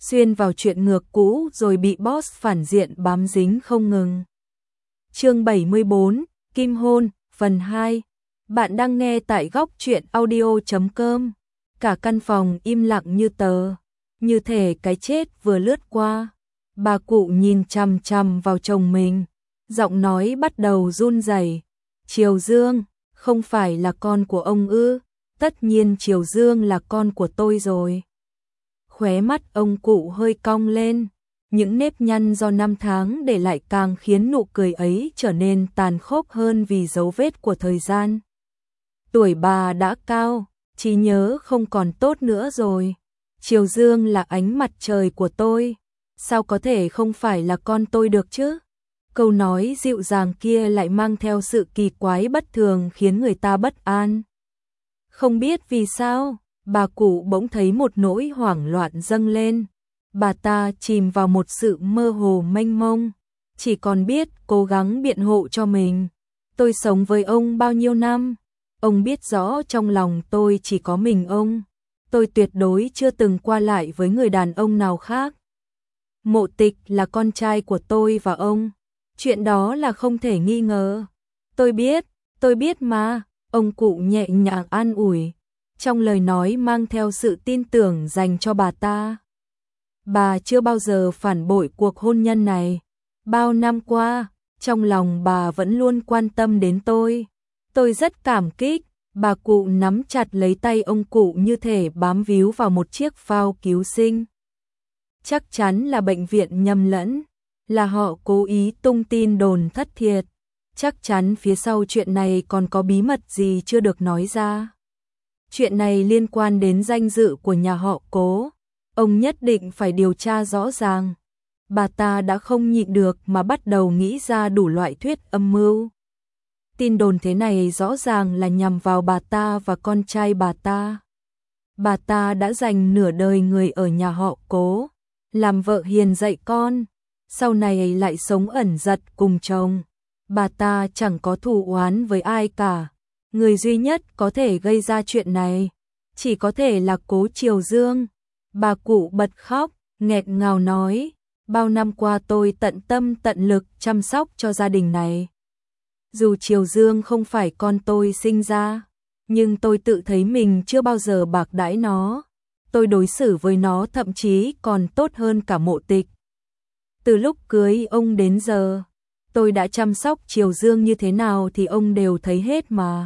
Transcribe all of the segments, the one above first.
xuyên vào chuyện ngược cũ rồi bị boss phản diện bám dính không ngừng. Chương 74, Kim hôn, phần 2. Bạn đang nghe tại góc truyện audio.com. Cả căn phòng im lặng như tờ, như thể cái chết vừa lướt qua. Bà cụ nhìn chằm chằm vào chồng mình, giọng nói bắt đầu run rẩy. Triều Dương, không phải là con của ông ư? Tất nhiên Triều Dương là con của tôi rồi. Khóe mắt ông cụ hơi cong lên, những nếp nhăn do năm tháng để lại càng khiến nụ cười ấy trở nên tàn khốc hơn vì dấu vết của thời gian. Tuổi bà đã cao, trí nhớ không còn tốt nữa rồi. Triều Dương là ánh mặt trời của tôi, sao có thể không phải là con tôi được chứ? Câu nói dịu dàng kia lại mang theo sự kỳ quái bất thường khiến người ta bất an. Không biết vì sao, bà cụ bỗng thấy một nỗi hoảng loạn dâng lên. Bà ta chìm vào một sự mơ hồ mênh mông, chỉ còn biết cố gắng biện hộ cho mình. Tôi sống với ông bao nhiêu năm, ông biết rõ trong lòng tôi chỉ có mình ông. Tôi tuyệt đối chưa từng qua lại với người đàn ông nào khác. Mộ Tịch là con trai của tôi và ông. Chuyện đó là không thể nghi ngờ. Tôi biết mà, ông cụ nhẹ nhàng an ủi, trong lời nói mang theo sự tin tưởng dành cho bà ta. Bà chưa bao giờ phản bội cuộc hôn nhân này. Bao năm qua, trong lòng bà vẫn luôn quan tâm đến tôi. Tôi rất cảm kích. Bà cụ nắm chặt lấy tay ông cụ như thể bám víu vào một chiếc phao cứu sinh. Chắc chắn là bệnh viện nhầm lẫn, là họ cố ý tung tin đồn thất thiệt. Chắc chắn phía sau chuyện này còn có bí mật gì chưa được nói ra. Chuyện này liên quan đến danh dự của nhà họ Cố. Ông nhất định phải điều tra rõ ràng. Bà ta đã không nhịn được mà bắt đầu nghĩ ra đủ loại thuyết âm mưu. Tin đồn thế này rõ ràng là nhằm vào bà ta và con trai bà ta. Bà ta đã dành nửa đời người ở nhà họ Cố, làm vợ hiền dạy con, sau này lại sống ẩn dật cùng chồng. Bà ta chẳng có thù oán với ai cả. Người duy nhất có thể gây ra chuyện này chỉ có thể là Cố Triều Dương. Bà cụ bật khóc, nghẹt ngào nói, bao năm qua tôi tận tâm tận lực chăm sóc cho gia đình này. Dù Triều Dương không phải con tôi sinh ra, nhưng tôi tự thấy mình chưa bao giờ bạc đãi nó. Tôi đối xử với nó thậm chí còn tốt hơn cả Mộ Tịch. Từ lúc cưới ông đến giờ, tôi đã chăm sóc Triều Dương như thế nào thì ông đều thấy hết mà.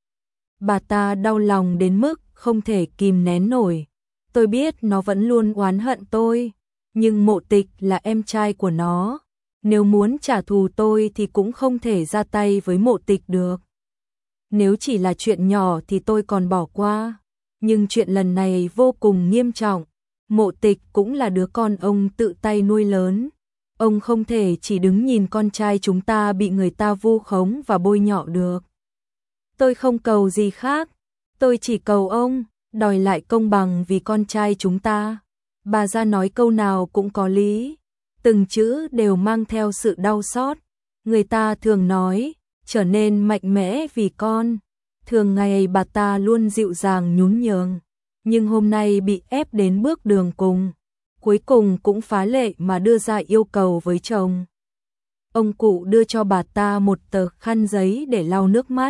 Bà ta đau lòng đến mức không thể kìm nén nổi. Tôi biết nó vẫn luôn oán hận tôi, nhưng Mộ Tịch là em trai của nó. Nếu muốn trả thù tôi thì cũng không thể ra tay với Mộ Tịch được. Nếu chỉ là chuyện nhỏ thì tôi còn bỏ qua, nhưng chuyện lần này vô cùng nghiêm trọng. Mộ Tịch cũng là đứa con ông tự tay nuôi lớn. Ông không thể chỉ đứng nhìn con trai chúng ta bị người ta vu khống và bôi nhọ được. Tôi không cầu gì khác, tôi chỉ cầu ông đòi lại công bằng vì con trai chúng ta. Bà ra nói câu nào cũng có lý, từng chữ đều mang theo sự đau xót. Người ta thường nói, trở nên mạnh mẽ vì con. Thường ngày bà ta luôn dịu dàng nhún nhường, nhưng hôm nay bị ép đến bước đường cùng, cuối cùng cũng phá lệ mà đưa ra yêu cầu với chồng. Ông cụ đưa cho bà ta một tờ khăn giấy để lau nước mắt.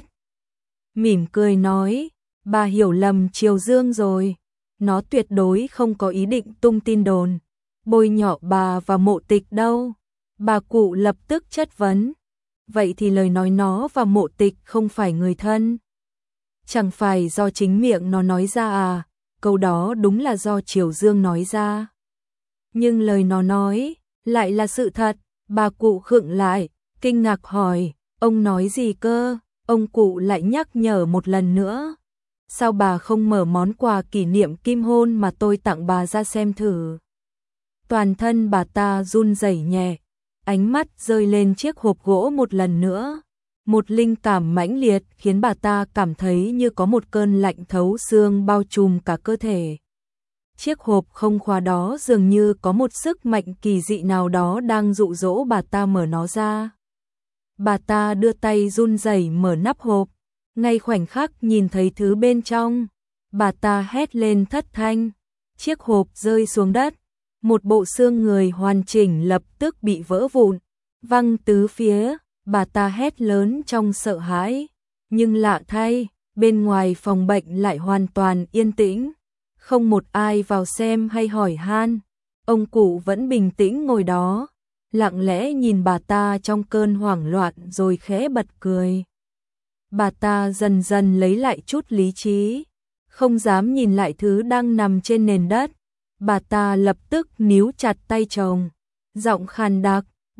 Mỉm cười nói, bà hiểu lầm Triều Dương rồi. Nó tuyệt đối không có ý định tung tin đồn, bôi nhọ bà và Mộ Tịch đâu. Bà cụ lập tức chất vấn. Vậy thì lời nói nó và Mộ Tịch không phải người thân? Chẳng phải do chính miệng nó nói ra à? Câu đó đúng là do Triều Dương nói ra. Nhưng lời nó nói lại là sự thật. Bà cụ khựng lại, kinh ngạc hỏi, ông nói gì cơ? Ông cụ lại nhắc nhở một lần nữa. Sao bà không mở món quà kỷ niệm kim hôn mà tôi tặng bà ra xem thử? Toàn thân bà ta run rẩy nhẹ, ánh mắt rơi lên chiếc hộp gỗ một lần nữa. Một linh cảm mãnh liệt khiến bà ta cảm thấy như có một cơn lạnh thấu xương bao trùm cả cơ thể. Chiếc hộp không khóa đó dường như có một sức mạnh kỳ dị nào đó đang dụ dỗ bà ta mở nó ra. Bà ta đưa tay run rẩy mở nắp hộp, ngay khoảnh khắc nhìn thấy thứ bên trong, bà ta hét lên thất thanh. Chiếc hộp rơi xuống đất, một bộ xương người hoàn chỉnh lập tức bị vỡ vụn, văng tứ phía, bà ta hét lớn trong sợ hãi. Nhưng lạ thay, bên ngoài phòng bệnh lại hoàn toàn yên tĩnh, không một ai vào xem hay hỏi han. Ông cụ vẫn bình tĩnh ngồi đó, lặng lẽ nhìn bà ta trong cơn hoảng loạn rồi khẽ bật cười. Bà ta dần dần lấy lại chút lý trí, không dám nhìn lại thứ đang nằm trên nền đất. Bà ta lập tức níu chặt tay chồng, giọng khàn đặc,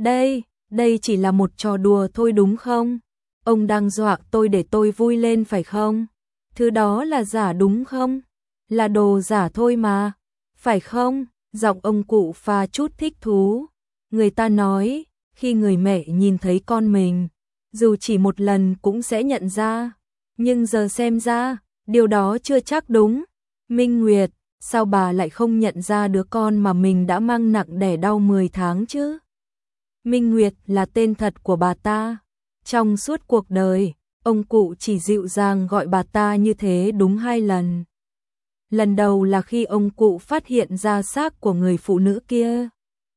đây chỉ là một trò đùa thôi đúng không? Ông đang dọa tôi để tôi vui lên phải không? Thứ đó là giả đúng không? Là đồ giả thôi mà, phải không? Giọng ông cụ pha chút thích thú. Người ta nói, khi người mẹ nhìn thấy con mình, dù chỉ một lần cũng sẽ nhận ra. Nhưng giờ xem ra, điều đó chưa chắc đúng. Minh Nguyệt, sao bà lại không nhận ra đứa con mà mình đã mang nặng đẻ đau 10 tháng chứ? Minh Nguyệt là tên thật của bà ta. Trong suốt cuộc đời, ông cụ chỉ dịu dàng gọi bà ta như thế đúng 2 lần. Lần đầu là khi ông cụ phát hiện ra xác của người phụ nữ kia.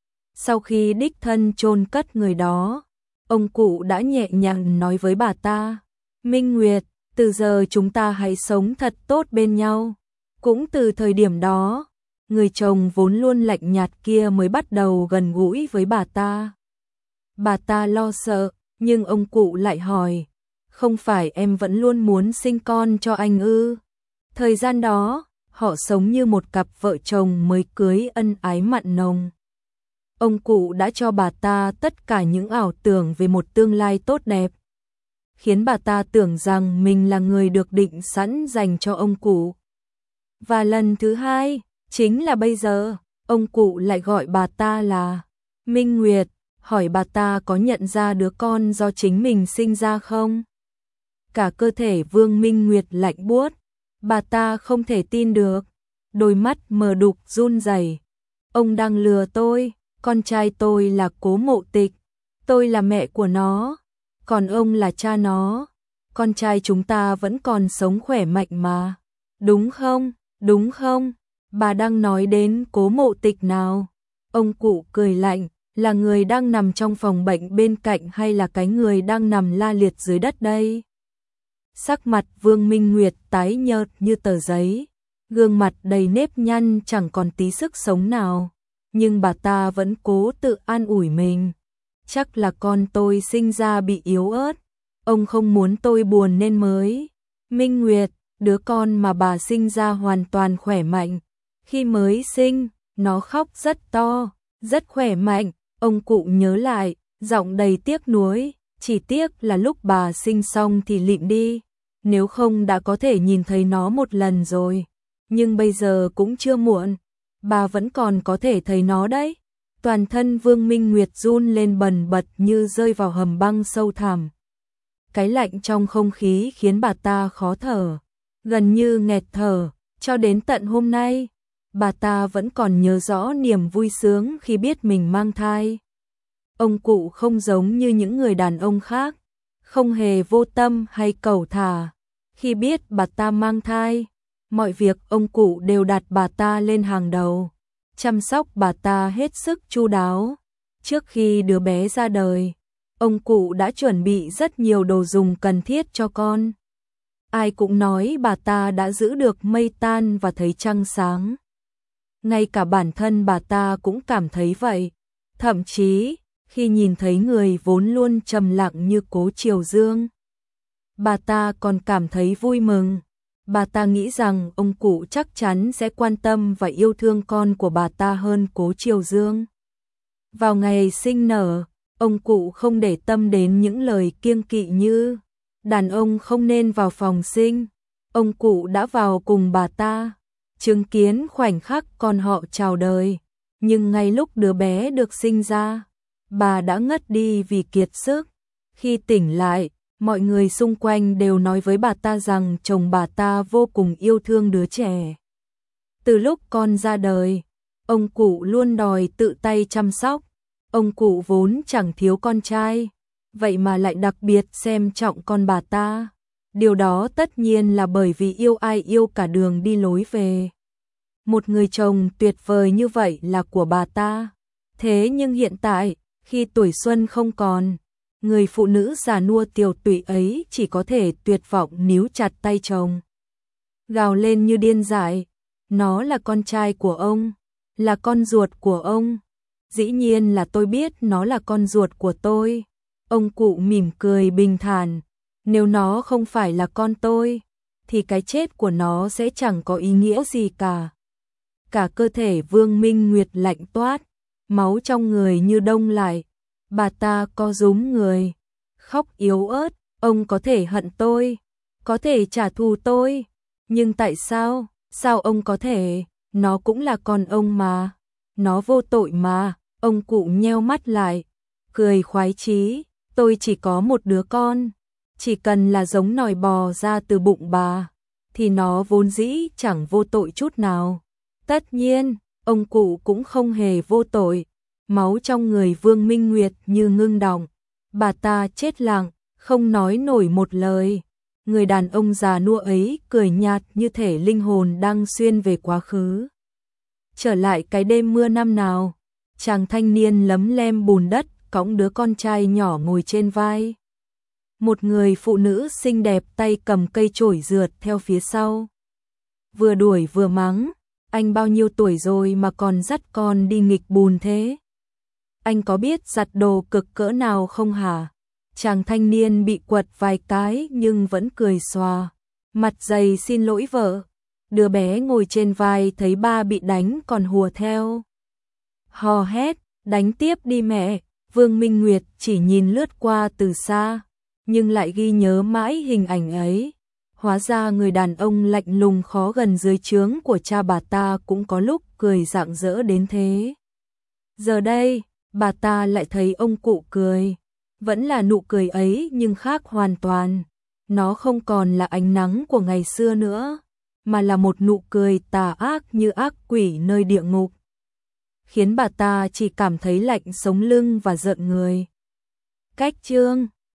Sau khi đích thân chôn cất người đó, ông cụ đã nhẹ nhàng nói với bà ta, Minh Nguyệt, từ giờ chúng ta hãy sống thật tốt bên nhau. Cũng từ thời điểm đó, người chồng vốn luôn lạnh nhạt kia mới bắt đầu gần gũi với bà ta. Bà ta lo sợ, nhưng ông cụ lại hỏi, không phải em vẫn luôn muốn sinh con cho anh ư? Thời gian đó, họ sống như một cặp vợ chồng mới cưới ân ái mặn nồng. Ông cụ đã cho bà ta tất cả những ảo tưởng về một tương lai tốt đẹp, khiến bà ta tưởng rằng mình là người được định sẵn dành cho ông cụ. Và lần thứ hai, chính là bây giờ, ông cụ lại gọi bà ta là Minh Nguyệt, hỏi bà ta có nhận ra đứa con do chính mình sinh ra không? Cả cơ thể Vương Minh Nguyệt lạnh buốt, bà ta không thể tin được, đôi mắt mờ đục run rẩy. Ông đang lừa tôi, con trai tôi là Cố Mộ Tịch, tôi là mẹ của nó, còn ông là cha nó, con trai chúng ta vẫn còn sống khỏe mạnh mà, đúng không? Đúng không? Bà đang nói đến Cố Mộ Tịch nào? Ông cụ cười lạnh, là người đang nằm trong phòng bệnh bên cạnh hay là cái người đang nằm la liệt dưới đất đây? Sắc mặt Vương Minh Nguyệt tái nhợt như tờ giấy, gương mặt đầy nếp nhăn chẳng còn tí sức sống nào, nhưng bà ta vẫn cố tự an ủi mình. Chắc là con tôi sinh ra bị yếu ớt, ông không muốn tôi buồn nên mới. Minh Nguyệt, đứa con mà bà sinh ra hoàn toàn khỏe mạnh. Khi mới sinh, nó khóc rất to, rất khỏe mạnh. Ông cụ nhớ lại, giọng đầy tiếc nuối, chỉ tiếc là lúc bà sinh xong thì lịm đi, nếu không đã có thể nhìn thấy nó một lần rồi. Nhưng bây giờ cũng chưa muộn, bà vẫn còn có thể thấy nó đấy. Toàn thân Vương Minh Nguyệt run lên bần bật như rơi vào hầm băng sâu thẳm. Cái lạnh trong không khí khiến bà ta khó thở, gần như nghẹt thở, cho đến tận hôm nay. Bà ta vẫn còn nhớ rõ niềm vui sướng khi biết mình mang thai. Ông cụ không giống như những người đàn ông khác, không hề vô tâm hay cẩu thả. Khi biết bà ta mang thai, mọi việc ông cụ đều đặt bà ta lên hàng đầu, chăm sóc bà ta hết sức chu đáo. Trước khi đứa bé ra đời, ông cụ đã chuẩn bị rất nhiều đồ dùng cần thiết cho con. Ai cũng nói bà ta đã giữ được mây tan và thấy trăng sáng. Ngay cả bản thân bà ta cũng cảm thấy vậy. Thậm chí, khi nhìn thấy người vốn luôn trầm lặng như Cố Triều Dương, bà ta còn cảm thấy vui mừng. Bà ta nghĩ rằng ông cụ chắc chắn sẽ quan tâm và yêu thương con của bà ta hơn Cố Triều Dương. Vào ngày sinh nở, ông cụ không để tâm đến những lời kiêng kỵ như đàn ông không nên vào phòng sinh. Ông cụ đã vào cùng bà ta, chứng kiến khoảnh khắc con họ chào đời. Nhưng ngay lúc đứa bé được sinh ra, bà đã ngất đi vì kiệt sức. Khi tỉnh lại, mọi người xung quanh đều nói với bà ta rằng chồng bà ta vô cùng yêu thương đứa trẻ. Từ lúc con ra đời, ông cụ luôn đòi tự tay chăm sóc. Ông cụ vốn chẳng thiếu con trai, vậy mà lại đặc biệt xem trọng con bà ta. Điều đó tất nhiên là bởi vì yêu ai yêu cả đường đi lối về. Một người chồng tuyệt vời như vậy là của bà ta. Thế nhưng hiện tại, khi tuổi xuân không còn, người phụ nữ già nua tiều tụy ấy chỉ có thể tuyệt vọng níu chặt tay chồng. Gào lên như điên dại, nó là con trai của ông, là con ruột của ông. Dĩ nhiên là tôi biết nó là con ruột của tôi. Ông cụ mỉm cười bình thản, nếu nó không phải là con tôi, thì cái chết của nó sẽ chẳng có ý nghĩa gì cả. Cả cơ thể Vương Minh Nguyệt lạnh toát, máu trong người như đông lại. Bà ta co rúm người, khóc yếu ớt, ông có thể hận tôi, có thể trả thù tôi, nhưng tại sao, sao ông có thể, nó cũng là con ông mà, nó vô tội mà. Ông cụ nheo mắt lại, cười khoái chí, tôi chỉ có một đứa con, chỉ cần là giống nòi bò ra từ bụng bà, thì nó vốn dĩ chẳng vô tội chút nào. Tất nhiên, ông cụ cũng không hề vô tội. Máu trong người Vương Minh Nguyệt như ngưng đọng, bà ta chết lặng, không nói nổi một lời. Người đàn ông già nua ấy cười nhạt như thể linh hồn đang xuyên về quá khứ. Trở lại cái đêm mưa năm nào, chàng thanh niên lấm lem bùn đất, cõng đứa con trai nhỏ ngồi trên vai. Một người phụ nữ xinh đẹp tay cầm cây chổi rượt theo phía sau. Vừa đuổi vừa mắng, anh bao nhiêu tuổi rồi mà còn dắt con đi nghịch bùn thế? Anh có biết giặt đồ cực cỡ nào không hả? Chàng thanh niên bị quật vài cái nhưng vẫn cười xòa, mặt dày xin lỗi vợ. Đứa bé ngồi trên vai thấy ba bị đánh còn hùa theo. Hò hét, đánh tiếp đi mẹ. Vương Minh Nguyệt chỉ nhìn lướt qua từ xa, nhưng lại ghi nhớ mãi hình ảnh ấy. Hóa ra người đàn ông lạnh lùng khó gần dưới trướng của cha bà ta cũng có lúc cười rạng rỡ đến thế. Giờ đây, bà ta lại thấy ông cụ cười. Vẫn là nụ cười ấy nhưng khác hoàn toàn. Nó không còn là ánh nắng của ngày xưa nữa, mà là một nụ cười tà ác như ác quỷ nơi địa ngục. Khiến bà ta chỉ cảm thấy lạnh sống lưng và rợn người. Cách chương